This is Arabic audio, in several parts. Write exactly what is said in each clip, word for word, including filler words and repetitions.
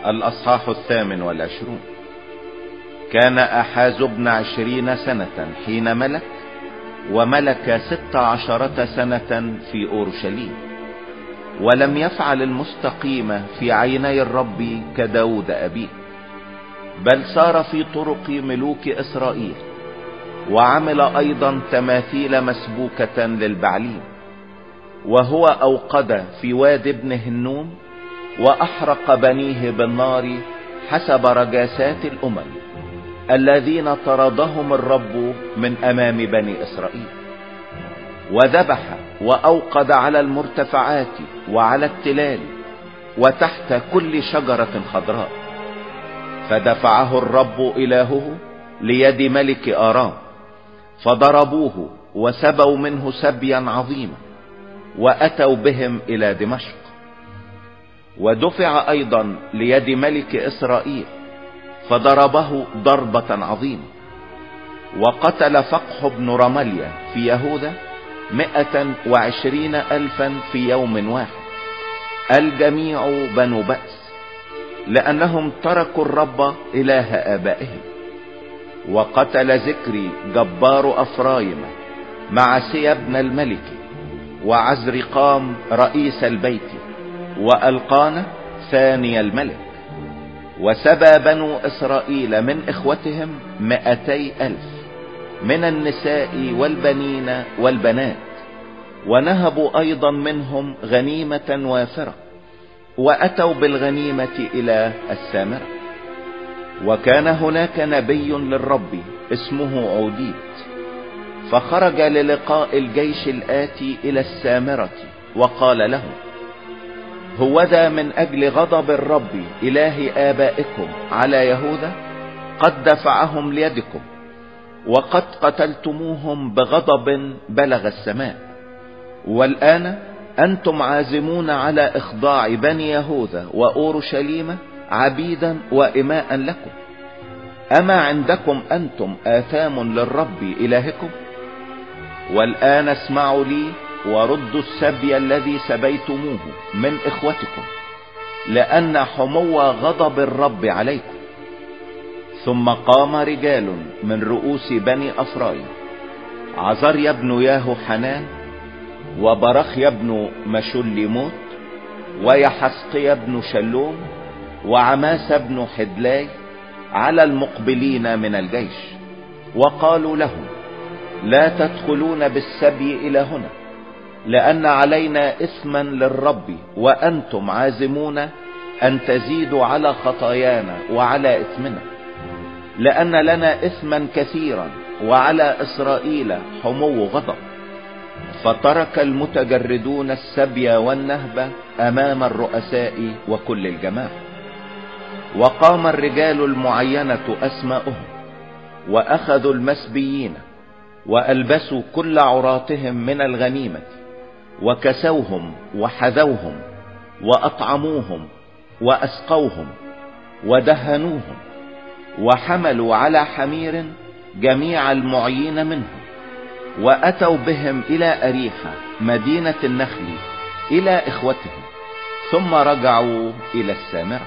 الأصحاح الثامن والعشرون. كان أحاز ابن عشرين سنة حين ملك، وملك ست عشرة سنة في أورشليم، ولم يفعل المستقيم في عيني الرب كداود أبيه، بل سار في طرق ملوك إسرائيل، وعمل أيضا تماثيل مسبوكة للبعليم، وهو أوقد في واد ابن هنوم، وأحرق بنيه بالنار حسب رجاسات الأمم الذين طردهم الرب من أمام بني إسرائيل. وذبح وأوقد على المرتفعات وعلى التلال وتحت كل شجرة خضراء، فدفعه الرب إلهه ليد ملك آرام، فضربوه وسبوا منه سبيا عظيما، وأتوا بهم إلى دمشق. ودفع أيضا ليد ملك إسرائيل، فضربه ضربة عظيمة، وقتل فقح بن رمليا في يهوذا مئة وعشرين ألفا في يوم واحد، الجميع بنو بأس، لأنهم تركوا الرب إله آبائهم. وقتل ذكري جبار أفرايم مع سيا بن الملك، وعزرقام رئيس البيت، وألقانا ثاني الملك. وسبى بنو إسرائيل من إخوتهم مئتي ألف من النساء والبنين والبنات، ونهبوا أيضا منهم غنيمة وافرة، وأتوا بالغنيمة إلى السامرة. وكان هناك نبي للرب اسمه عوديد، فخرج للقاء الجيش الآتي إلى السامرة، وقال له: هوذا من أجل غضب الرب إله آبائكم على يهوذا قد دفعهم ليدكم، وقد قتلتموهم بغضب بلغ السماء، والآن أنتم عازمون على إخضاع بني يهوذا وأورشليم عبيدا وإماء لكم. أما عندكم أنتم آثام للرب إلهكم؟ والآن اسمعوا لي وردوا السبي الذي سبيتموه من إخوتكم، لأن حمو غضب الرب عليكم. ثم قام رجال من رؤوس بني أفرايم، عزريا بن ياهو حنان، وبرخيا بن مشلموت، ويحسقيا بن شلوم، وعماس بن حدلاي، على المقبلين من الجيش، وقالوا لهم: لا تدخلون بالسبي إلى هنا، لأن علينا إثما للرب، وأنتم عازمون أن تزيدوا على خطايانا وعلى إثمنا، لأن لنا إثما كثيرا، وعلى إسرائيل حمو غضب. فترك المتجردون السبي والنهب أمام الرؤساء وكل الجماعة. وقام الرجال المعينة أسماؤهم، وأخذوا المسبيين، وألبسوا كل عراتهم من الغنيمة، وكسوهم وحذوهم، وأطعموهم وأسقوهم ودهنوهم، وحملوا على حمير جميع المعين منهم، وأتوا بهم إلى أريحة مدينة النخل إلى إخوتهم، ثم رجعوا إلى السامرة.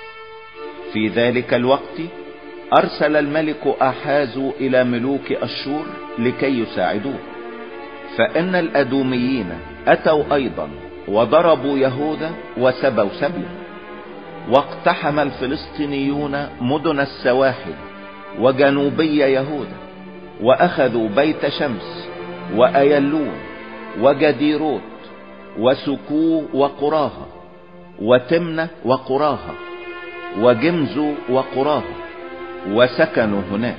في ذلك الوقت أرسل الملك أحاز إلى ملوك أشور لكي يساعدوه، فإن الأدوميين أتوا أيضا وضربوا يهوذا وسبوا سبيا. واقتحم الفلسطينيون مدن السواحل وجنوبي يهوذا، وأخذوا بيت شمس وأيلون وجديروت وسكو وقراها وتمنة وقراها وجمز وقراها، وسكنوا هناك،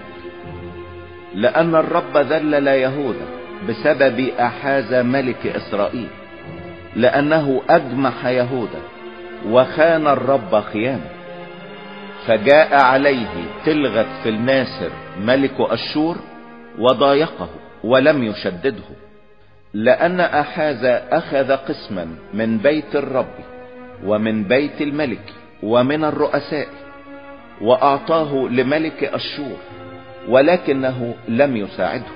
لأن الرب ذلل يهوذا بسبب أحاز ملك إسرائيل، لأنه أجمح يهوذا وخان الرب خيانة. فجاء عليه تلغت في الناسر ملك أشور وضايقه ولم يشدده، لأن أحاز أخذ قسما من بيت الرب ومن بيت الملك ومن الرؤساء، وأعطاه لملك أشور، ولكنه لم يساعده.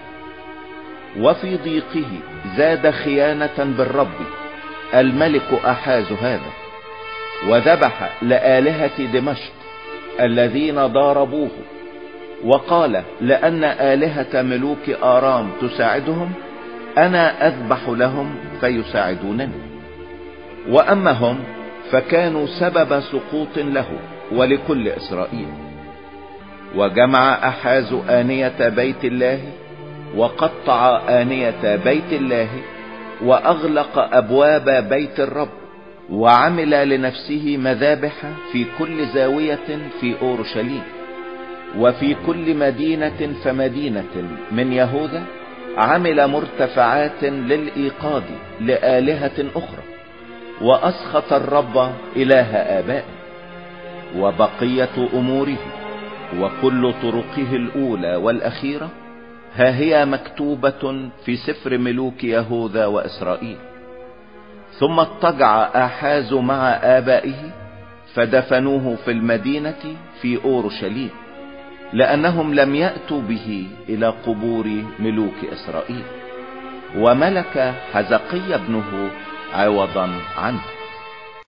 وفي ضيقه زاد خيانة بالرب الملك أحاز هذا، وذبح لآلهة دمشق الذين ضاربوه، وقال لأن آلهة ملوك آرام تساعدهم أنا أذبح لهم فيساعدونني. وأما هم فكانوا سبب سقوط له ولكل إسرائيل. وجمع أحاز آنية بيت الله وقطع آنية بيت الله وأغلق أبواب بيت الرب، وعمل لنفسه مذابح في كل زاوية في أورشليم وفي كل مدينة فمدينة من يهوذا. عمل مرتفعات للإيقاد لآلهة أخرى، وأسخط الرب إله آبائه. وبقية أموره وكل طرقه الأولى والأخيرة ها هي مكتوبة في سفر ملوك يهوذا وإسرائيل. ثم اضطجع آحاز مع آبائه فدفنوه في المدينة في أورشليم، لأنهم لم يأتوا به إلى قبور ملوك إسرائيل. وملك حزقيا ابنه عوضا عنه.